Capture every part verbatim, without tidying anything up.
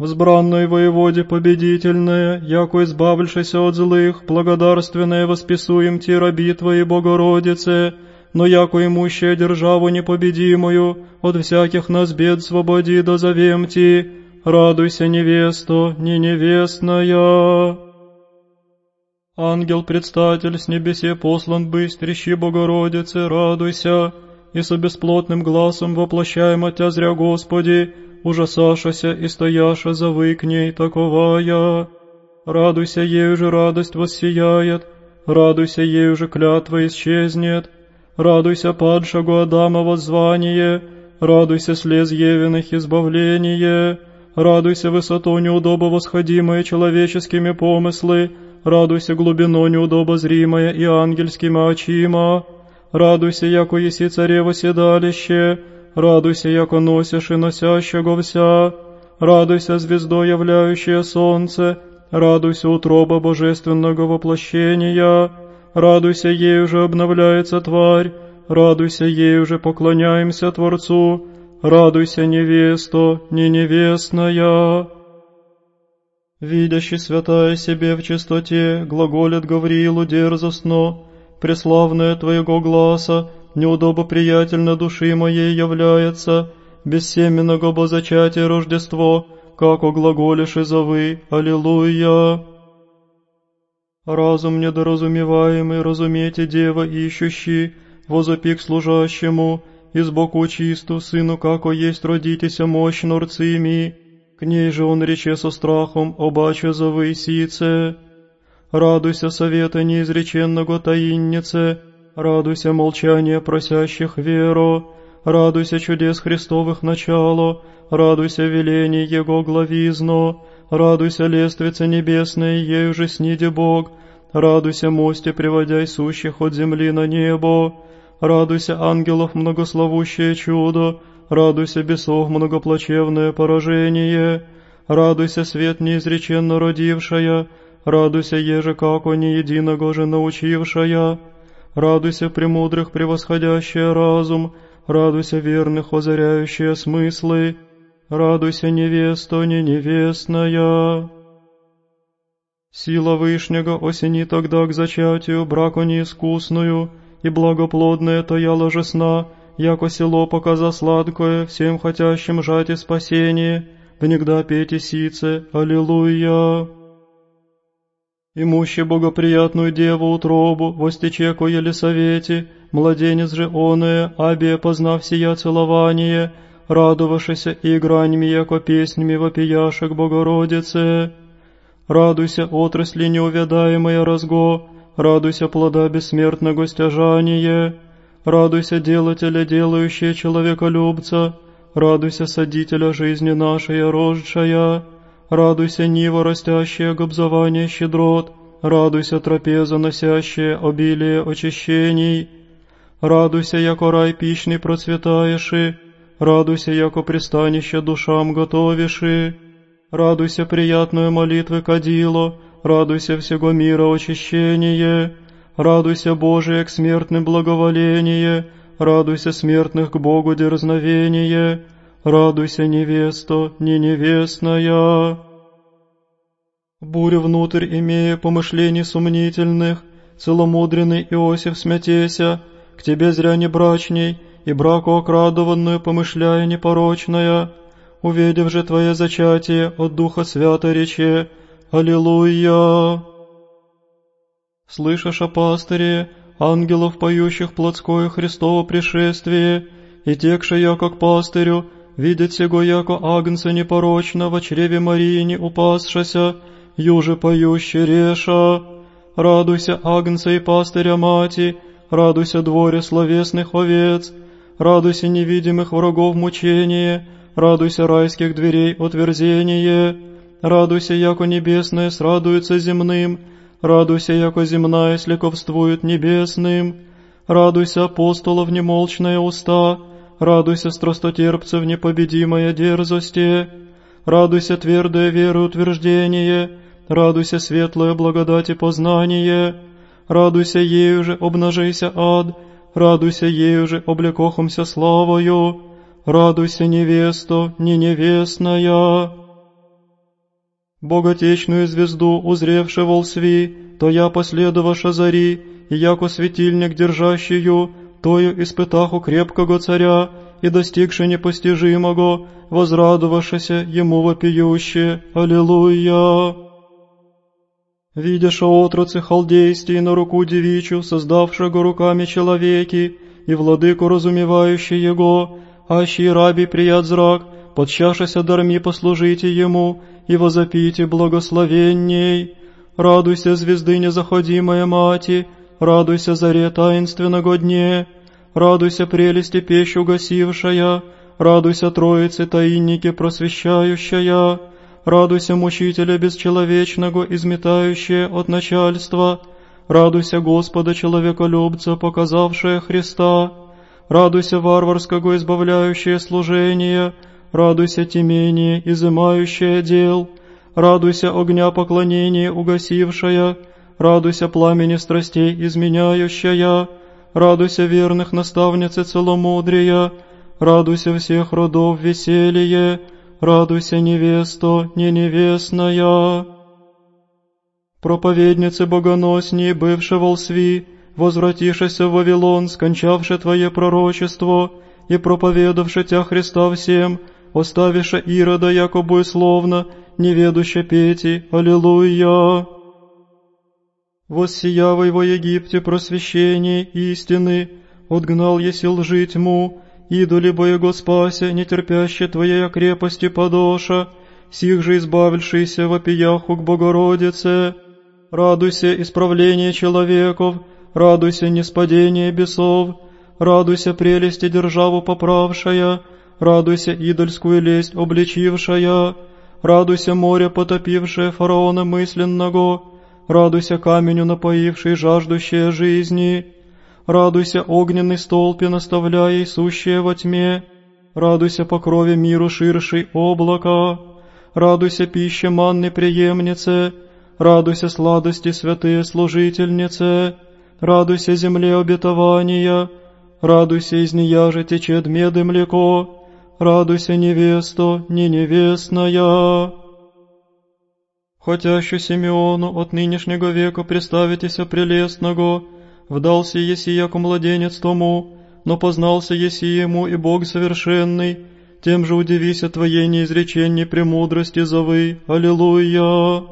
Взбранной воеводе победительная, яко избавившись от злых, благодарственное восписуем ти раби Твоей Богородице, но яко имущая державу непобедимую, от всяких нас бед свободи дозовем Ти, радуйся, невесто, не невестная. Ангел-предстатель с небесе послан быстрещи Богородице, радуйся, и со бесплотным глазом воплощаем от Тя зря Господи, ужасашася и стояша завы к ней таковая. Радуйся, ею же радость воссияет, радуйся, ею же клятва исчезнет, радуйся, падшего Адама воззвание, радуйся, слез Евиных избавление, радуйся, высоту неудобо восходимое человеческими помыслы, радуйся, глубину неудобо зримое и ангельскими очима, радуйся, яко еси царево седалище, радуйся, яко носишь и носящего вся, радуйся, звездо являющее солнце, радуйся, утроба божественного воплощения, радуйся, ею же обновляется тварь, радуйся, ею же поклоняемся Творцу, радуйся, невесто, не невестная. Видящий святая себе в чистоте, глаголит Гавриилу дерзостно, преславное Твоего гласа, неудобо приятельно души моей является, бессеменного бозачатия Рождество, как оглаголишь и зовы, аллилуйя. Разум недоразумеваемый, разумейте, дева ищущий, возопи к служащему, избоку чисту, сыну, како есть родитеся мощь норцими, к ней же он рече со страхом, обаче зовы сице. Радуйся совета неизреченного таиннице, радуйся молчания просящих веру, радуйся чудес Христовых начало, радуйся велений Его главизно, радуйся лествице небесной, ею же сниди Бог, радуйся мосте, приводяй сущих от земли на небо, радуйся ангелов многословущее чудо, радуйся бесов многоплачевное поражение, радуйся свет неизреченно родившая, радуйся еже како не единого же научившая, радуйся премудрых превосходящая разум, радуйся верных озаряющая смыслы, радуйся, невесто, не невестная. Сила Вышнего осени тогда к зачатию браку неискусную, и благоплодная тояла же сна, яко село показа сладкое, всем хотящим жать и спасение, внегда пейте сице, аллилуйя. Имущий богоприятную деву утробу, востечеку Елисавете, младенец же оное, абе познав сия целование, радовавшися и играньми, яко песнями вопияша к Богородице. Радуйся, отрасли неувядаемая разго, радуйся, плода бессмертного стяжание, радуйся, делателя, делающее человеколюбца, радуйся, садителя жизни нашей рождшая, радуйся, нива, растящая гобзование щедрот, радуйся, трапеза, носящая обилие очищений, радуйся, яко рай пищный процветаеши, радуйся, яко пристанище душам готовиши, радуйся, приятную молитвы кадило, радуйся, всего мира очищение, радуйся, Божие, к смертным благоволение, радуйся, смертных к Богу дерзновение, радуйся, невесто, не невестная. Буря внутрь имея помышлений сомнительных, целомудренный Иосиф смятеся, к тебе зря не брачней, и браку окрадованную помышляя непорочная, увидев же твое зачатие от Духа Свято рече, аллилуйя. Слышишь о пастыре, ангелов, поющих плотское Христово пришествие, и текша я, как пастырю, видит сего яко агнца непорочно в чреве Мариине упасшася, юже поюще реша. Радуйся, агнца и пастыря мати, радуйся, дворе словесных овец, радуйся, невидимых врагов мучение, радуйся, райских дверей отверзение, радуйся, яко небесное срадуется земным, радуйся, яко земная слековствует небесным, радуйся, апостолов немолчная уста, радуйся, страстотерпцев непобедимая дерзости, радуйся, твердое веры утверждение, радуйся, светлое благодати познание, радуйся, ею же обнажися ад, радуйся, ею же облекохомся славою, радуйся, невесто, не невестная. Боготечную звезду, узревши волсви, то я последоваша зари, и яко светильник держащую, тою испытаху крепкого царя, и достигши непостижимого, возрадовавшися ему вопиюще. Аллилуйя! Видяша отроцы халдейстей на руку девичью, создавшего руками человеки, и владыку разумевающий его, аще и раби прият зрак, подщашися дарми послужите ему, и возопите благословенней. Радуйся, звезды незаходимая мати, радуйся, заре таинственного дне, радуйся, прелести пещь угасившая, радуйся, троицы таинники просвещающая, радуйся, мучителя бесчеловечного, изметающая от начальства, радуйся, Господа человеколюбца, показавшая Христа, радуйся, варварского избавляющее служение, радуйся, темение, изымающее дел, радуйся, огня поклонения угасившая, радуйся, пламени страстей изменяющая, радуйся, верных наставницы целомудрия, радуйся, всех родов веселье, радуйся, невесто, не невестная. Проповедницы богоносней, бывши волсви, возвратившися в Вавилон, скончавши Твое пророчество, и проповедавши Тя Христа всем, оставиша Ирода, яко буесловно, неведуще пети. Аллилуйя! Воссиявый во Египте просвещение истины, отгнал еси лжи тьму, идоли боего спася, нетерпяще Твоей крепости подоша, сих же избавившийся вопияху к Богородице. Радуйся, исправление человеков, радуйся, неспадение бесов, радуйся, прелести державу поправшая, радуйся, идольскую лесть обличившая, радуйся, море потопившее фараона мысленного, радуйся, каменю напоивший жаждущее жизни, радуйся, огненный столпе наставляя сущее во тьме, радуйся, по крови миру ширший облака, радуйся, пище манны преемнице, радуйся, сладости святые служительнице, радуйся, земле обетования, радуйся, из нея же течет мед и млеко, радуйся, невесто, не невестная. Хотящу Симеону от нынешнего века представитеся прелестного, вдался еси яко младенец тому, но познался еси ему и Бог совершенный, тем же удивися Твоей неизреченней премудрости зовы. Аллилуйя!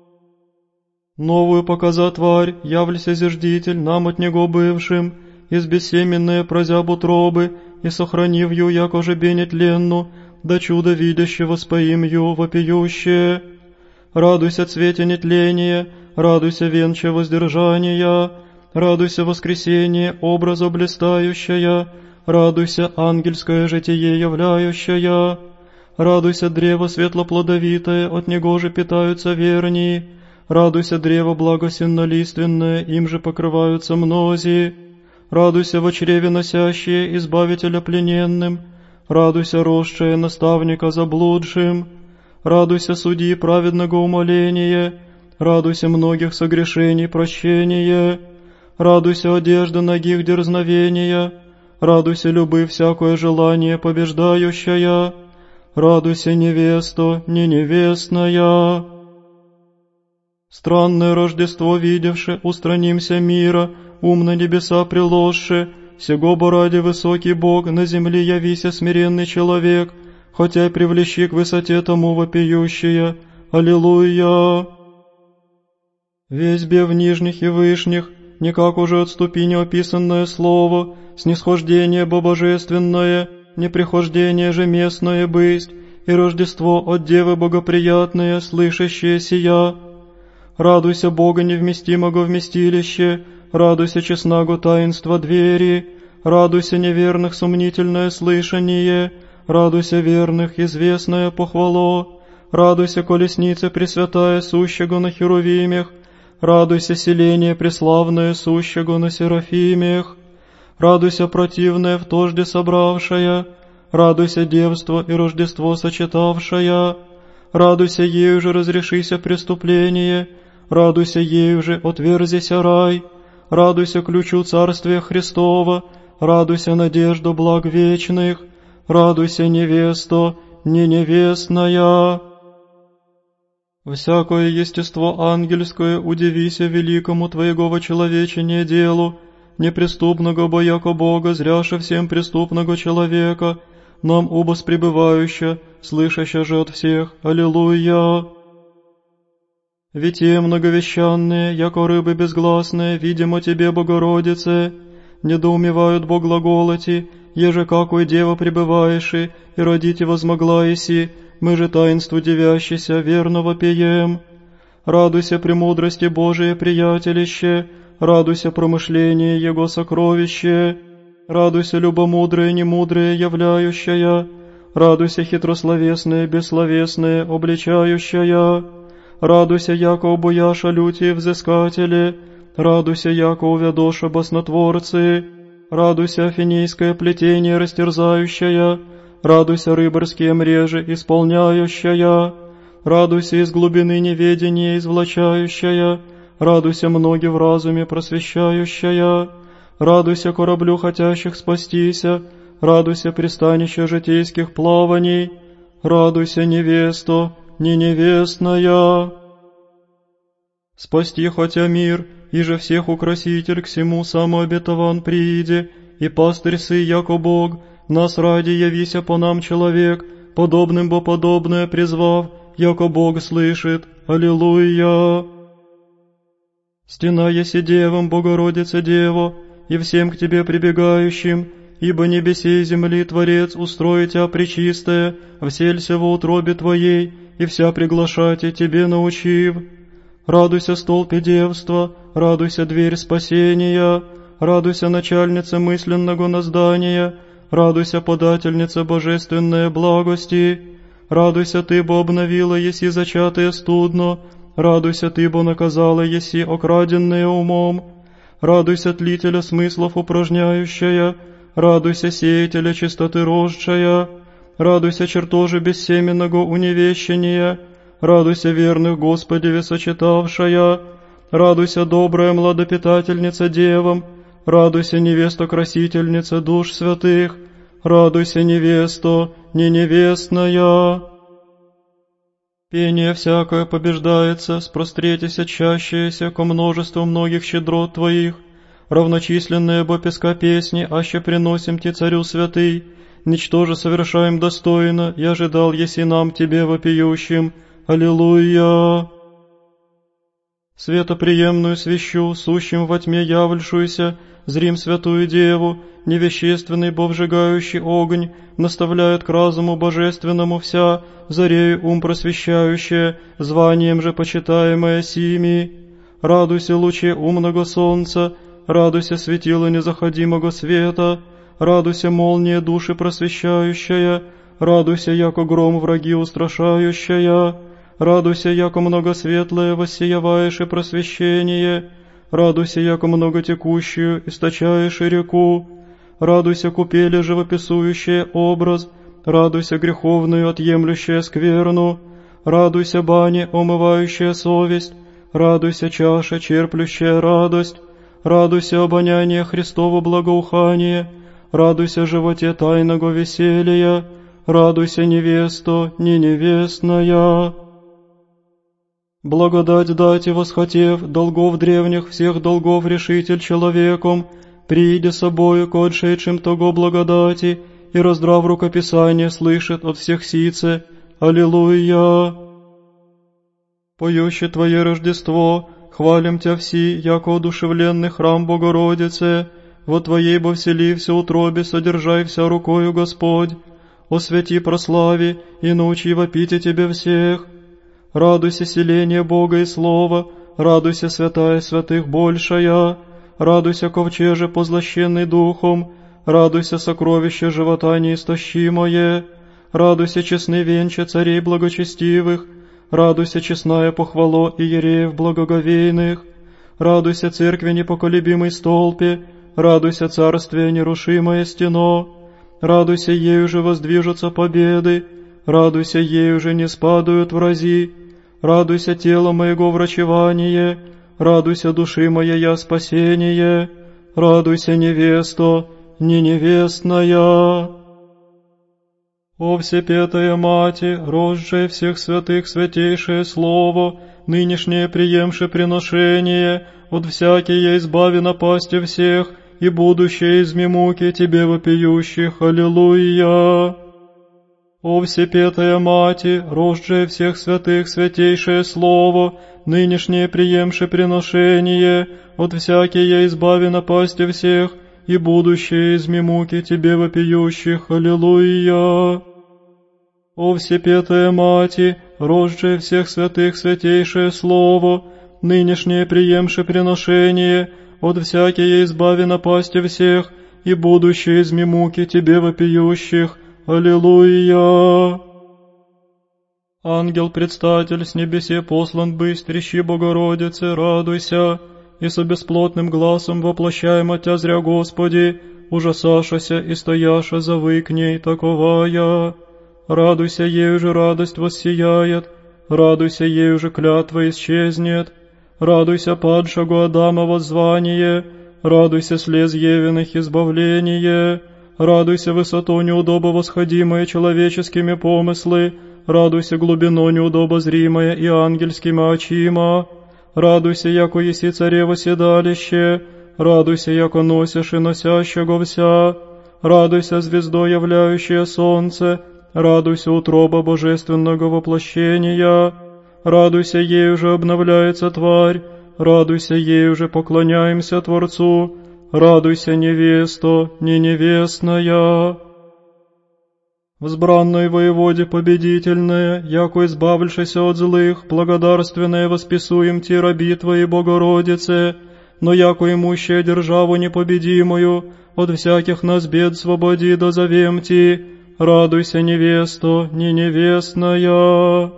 Новую показа тварь, явлься зиждитель нам от него бывшим, из бессеменные прозяб утробы, и сохранив ю, яко жебе нетленну, да чудо видящего споим ю вопиющее. Радуйся, цвете нетления, радуйся, венче воздержания, радуйся, воскресение, образа блистающая, радуйся, ангельское житие являющая, радуйся, древо светлоплодовитое, от него же питаются вернии, радуйся, древо благосеннолиственное, им же покрываются мнози, радуйся, во чреве носящие избавителя плененным, радуйся, росшее наставника заблудшим, радуйся, судьи праведного умоления, радуйся, многих согрешений прощения, радуйся, одежда ногих дерзновения, радуйся, любы всякое желание побеждающая, радуйся, невесто, не невестная. Странное Рождество видевши, устранимся мира, ум на небеса приложши, сего бы ради высокий Бог, на земле явися смиренный человек, хотя и привлечи к высоте тому вопиющее. Аллилуйя! Весь бев нижних и вышних, никак уже отступи неописанное слово, снисхождение бобожественное, неприхождение же местное бысть, и Рождество от Девы богоприятное, слышащее сия. Радуйся, Бога невместимого вместилище, радуйся, честного таинства двери, радуйся, неверных сомнительное слышание, радуйся, верных известное похвало, радуйся, колесница пресвятая сущего на херувимях, радуйся, селение преславное сущего на серафимях, радуйся, противное в тожде собравшая, радуйся, девство и Рождество сочетавшая, радуйся, ею же разрешися преступление, радуйся, ею же отверзися рай, радуйся, ключу Царствия Христова, радуйся, надежду благ вечных, радуйся, невесто, не невестная. Всякое естество ангельское удивися великому Твоего вочеловечения делу, неприступного бо яко Бога, зряше всем преступного человека, нам убос пребывающа, слышаща же от всех. Аллилуйя! Ведь те многовещанные, яко рыбы безгласные, видимо Тебе, Богородице, недоумевают бо глаголоти, еже какой дева пребываеши, и родите возмогла иси, мы же таинству девящийся верно вопием. Радуйся премудрости Божией, приятелище, радуйся промышление Его сокровище, радуйся любомудрое, немудрое являющая, радуйся хитрословесное, бессловесное, обличающая, радуйся, яко обуяша люти взыскатели, радуйся, яко увядоша баснотворцы, радуйся афинейское плетение растерзающая, радуйся рыбарские мрежи исполняющая, радуйся из глубины неведения извлачающая, радуйся многи в разуме просвещающая, радуйся кораблю хотящих спастися, радуйся пристанище житейских плаваний, радуйся невесто, не невестная. Спасти хотя мир, и же всех украситель к всему самообетован прииде, и пастырь сы, яко Бог, нас ради явися по нам человек, подобным бо подобное призвав, яко Бог слышит. Аллилуйя! Стена еси девам, Богородице Дево, и всем к Тебе прибегающим, ибо небесей земли Творец устроит Тя пречистая, вселься во утробе Твоей, и вся приглашайте Тебе научив. Радуйся, столпе девства, радуйся, дверь спасения, радуйся, начальница мысленного наздания, радуйся, подательница божественной благости, радуйся Ты, бо обновила еси зачатое студно, радуйся Ты, бо наказала еси окраденное умом, радуйся, тлителя смыслов упражняющая, радуйся, сеятеля чистоты рожчая, радуйся, чертожи бессеменного уневещения, радуйся, верных Господеве сочетавшая, радуйся, добрая младопитательница девам, радуйся, невеста-красительница душ святых, радуйся, невесто, не невестная. Пение всякое побеждается, спростретися чащееся ко множеству многих щедрот Твоих, равночисленные бо песка песни, аще приносим Ти, Царю святый, ничтоже совершаем достойно, я ожидал еси нам Тебе вопиющим. Аллилуйя! Светоприемную свящу, сущим во тьме явльшуюся, зрим святую Деву, невещественный бо вжигающий огонь, наставляет к разуму божественному вся, зарею ум просвещающая, званием же почитаемая сими. Радуйся, луче умного солнца, радуйся, светило незаходимого света, радуйся, молния души просвещающая, радуйся, яко гром враги устрашающая, радуйся, яко многосветлое воссияваешь и просвещение, радуйся, яко многотекущую источаешь и реку, радуйся, купели живописующее образ, радуйся, греховную отъемлющая скверну, радуйся, бане, омывающая совесть, радуйся, чаша, черплющая радость, радуйся, обоняние Христово благоухание, радуйся, животе тайного веселья, радуйся, невесто, не невестная. Благодать дать и восхотев, долгов древних всех долгов решитель человеком, прииде собою к отшедшим того благодати, и раздрав рукописание слышит от всех сице. Аллилуйя! Поюще Твое Рождество, хвалим Тя все, яко одушевленный храм Богородице, во Твоей бо вселився утробе, содержай вся рукою Господь, освяти прослави и научи вопите Тебе всех. Радуйся, селение Бога и Слова, радуйся, святая святых большая, радуйся, ковчеже позлощенный духом, радуйся, сокровище живота неистощимое, радуйся, честный венче царей благочестивых, радуйся, честная похвало иереев благоговейных, радуйся, церкви непоколебимой столпе, радуйся, царствие нерушимое стено, радуйся, ею же воздвижутся победы, радуйся, ею же не спадают врази, радуйся, тело моего врачевание, радуйся, души моя спасение, радуйся, невесто, не невестная. О Всепетая Мати, рожжее всех святых святейшее Слово, нынешнее приемше приношение, от всякие избави напасти всех, и будущее изми муки Тебе вопиющих. Аллилуйя! О Всепетая Мати, рожжее всех святых святейшее Слово, нынешнее приемше приношение, от всякие избави напасти всех, и будущее изми муки Тебе вопиющих. Аллилуйя! О Всепетая Мати, рожжее всех святых святейшее Слово, нынешнее приемше приношение, от всякие избави напасти всех, и будущее изми муки Тебе вопиющих. Аллилуйя! Ангел-предстатель с небесе послан быстрещи Богородице, радуйся, и со бесплотным глазом воплощаем от Тя зря, Господи, ужасашася и стояша завы к ней таковая. Радуйся, ею же радость воссияет, радуйся, ею же клятва исчезнет, радуйся, падшего Адама воззвание, радуйся, слез Евиных избавление, радуйся, высоту неудобо восходимое человеческими помыслы, радуйся, глубину неудобо зримое и ангельскими очима, радуйся, яко еси царево седалище, радуйся, яко носишь и носящего вся, радуйся, звездо являющее солнце, радуйся, утроба божественного воплощения, радуйся, ею же обновляется тварь, радуйся, ею же поклоняемся Творцу, радуйся, невесто, не невестная. Взбранной воеводе победительная, яко избавившися от злых, благодарственное восписуем Ти раби Твоей Богородице, но яко имущая державу непобедимую, от всяких нас бед свободи дозовем Ти, радуйся, невесто, не невестная.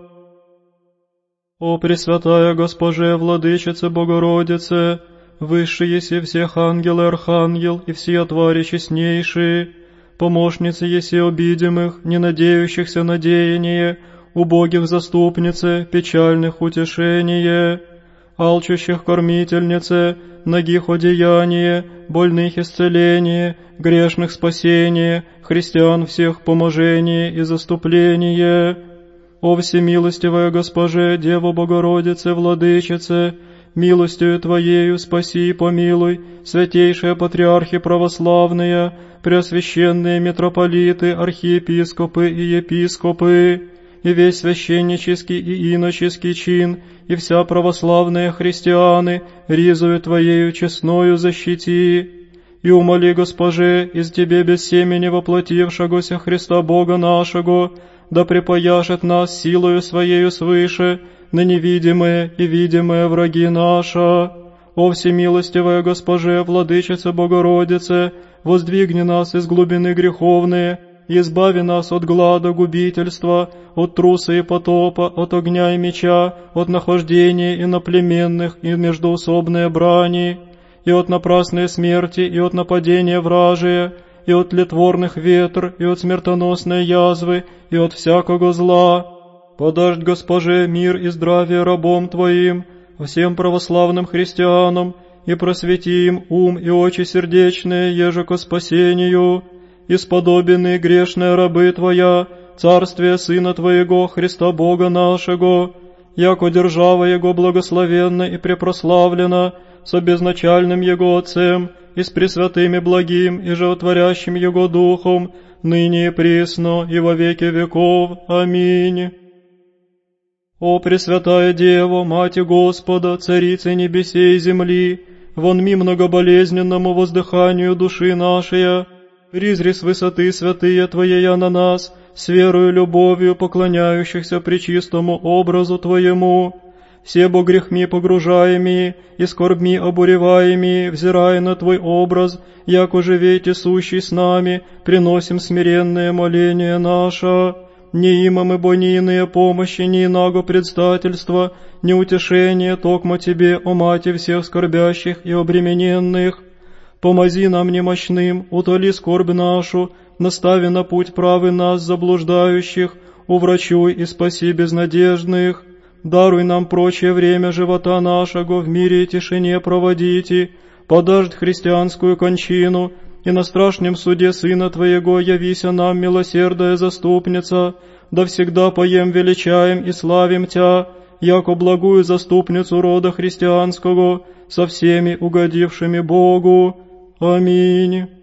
О Пресвятая Госпоже, Владычице Богородице, высший еси всех ангел и архангел, и все твари честнейшие, помощницы еси обидимых, не надеющихся на деяние, убогих заступнице, печальных утешение, алчущих кормительнице, нагих одеяние, больных исцеление, грешных спасение, христиан всех поможение и заступление. О всемилостивая Госпоже, Дева Богородице, Владычице, милостью Твоею спаси и помилуй, святейшие патриархи православные, преосвященные митрополиты, архиепископы и епископы, и весь священнический и иноческий чин, и вся православные христианы, ризою Твоею честною защити. И умоли, Госпоже, из Тебе без семени воплотившегося Христа Бога нашего, да припояшет нас силою Своею свыше на невидимые и видимые враги наша. О всемилостивая Госпоже, Владычице Богородице, воздвигни нас из глубины греховные, и избави нас от глада губительства, от труса и потопа, от огня и меча, от нахождения иноплеменных и междоусобной брани, и от напрасной смерти, и от нападения вражия, и от тлетворных ветр, и от смертоносной язвы, и от всякого зла. Подашь, Госпоже, мир и здравие рабом Твоим, всем православным христианам, и просвети им ум и очи сердечные, еже ко спасению, и сподобенные грешные рабы Твоя, царствие Сына Твоего, Христа Бога нашего, яко держава Его благословенна и препрославлена, со безначальным Его Отцем, и с пресвятым и благим, и животворящим Его Духом, ныне и присно, и во веки веков. Аминь. О Пресвятая Дева, Мати Господа, Царица небесей и земли, вонми многоболезненному воздыханию души нашей, призри с высоты святые Твоея на нас, с верою и любовью поклоняющихся пречистому образу Твоему, все бо грехми погружаеми и скорбми обуреваеми, взирая на Твой образ, яко живете сущий с нами, приносим смиренное моление наше. Не имам ибо ни иные помощи, ни иного предстательства, ни утешения, токмо Тебе, о Мати всех скорбящих и обремененных. Помози нам немощным, утоли скорбь нашу, настави на путь правый нас, заблуждающих, уврачуй и спаси безнадежных. Даруй нам прочее время живота нашего в мире и тишине проводите, подажд христианскую кончину, и на страшном суде Сына Твоего явися нам, милосердная заступница, да всегда поем величаем и славим Тя, яко благую заступницу рода христианского, со всеми угодившими Богу. Аминь.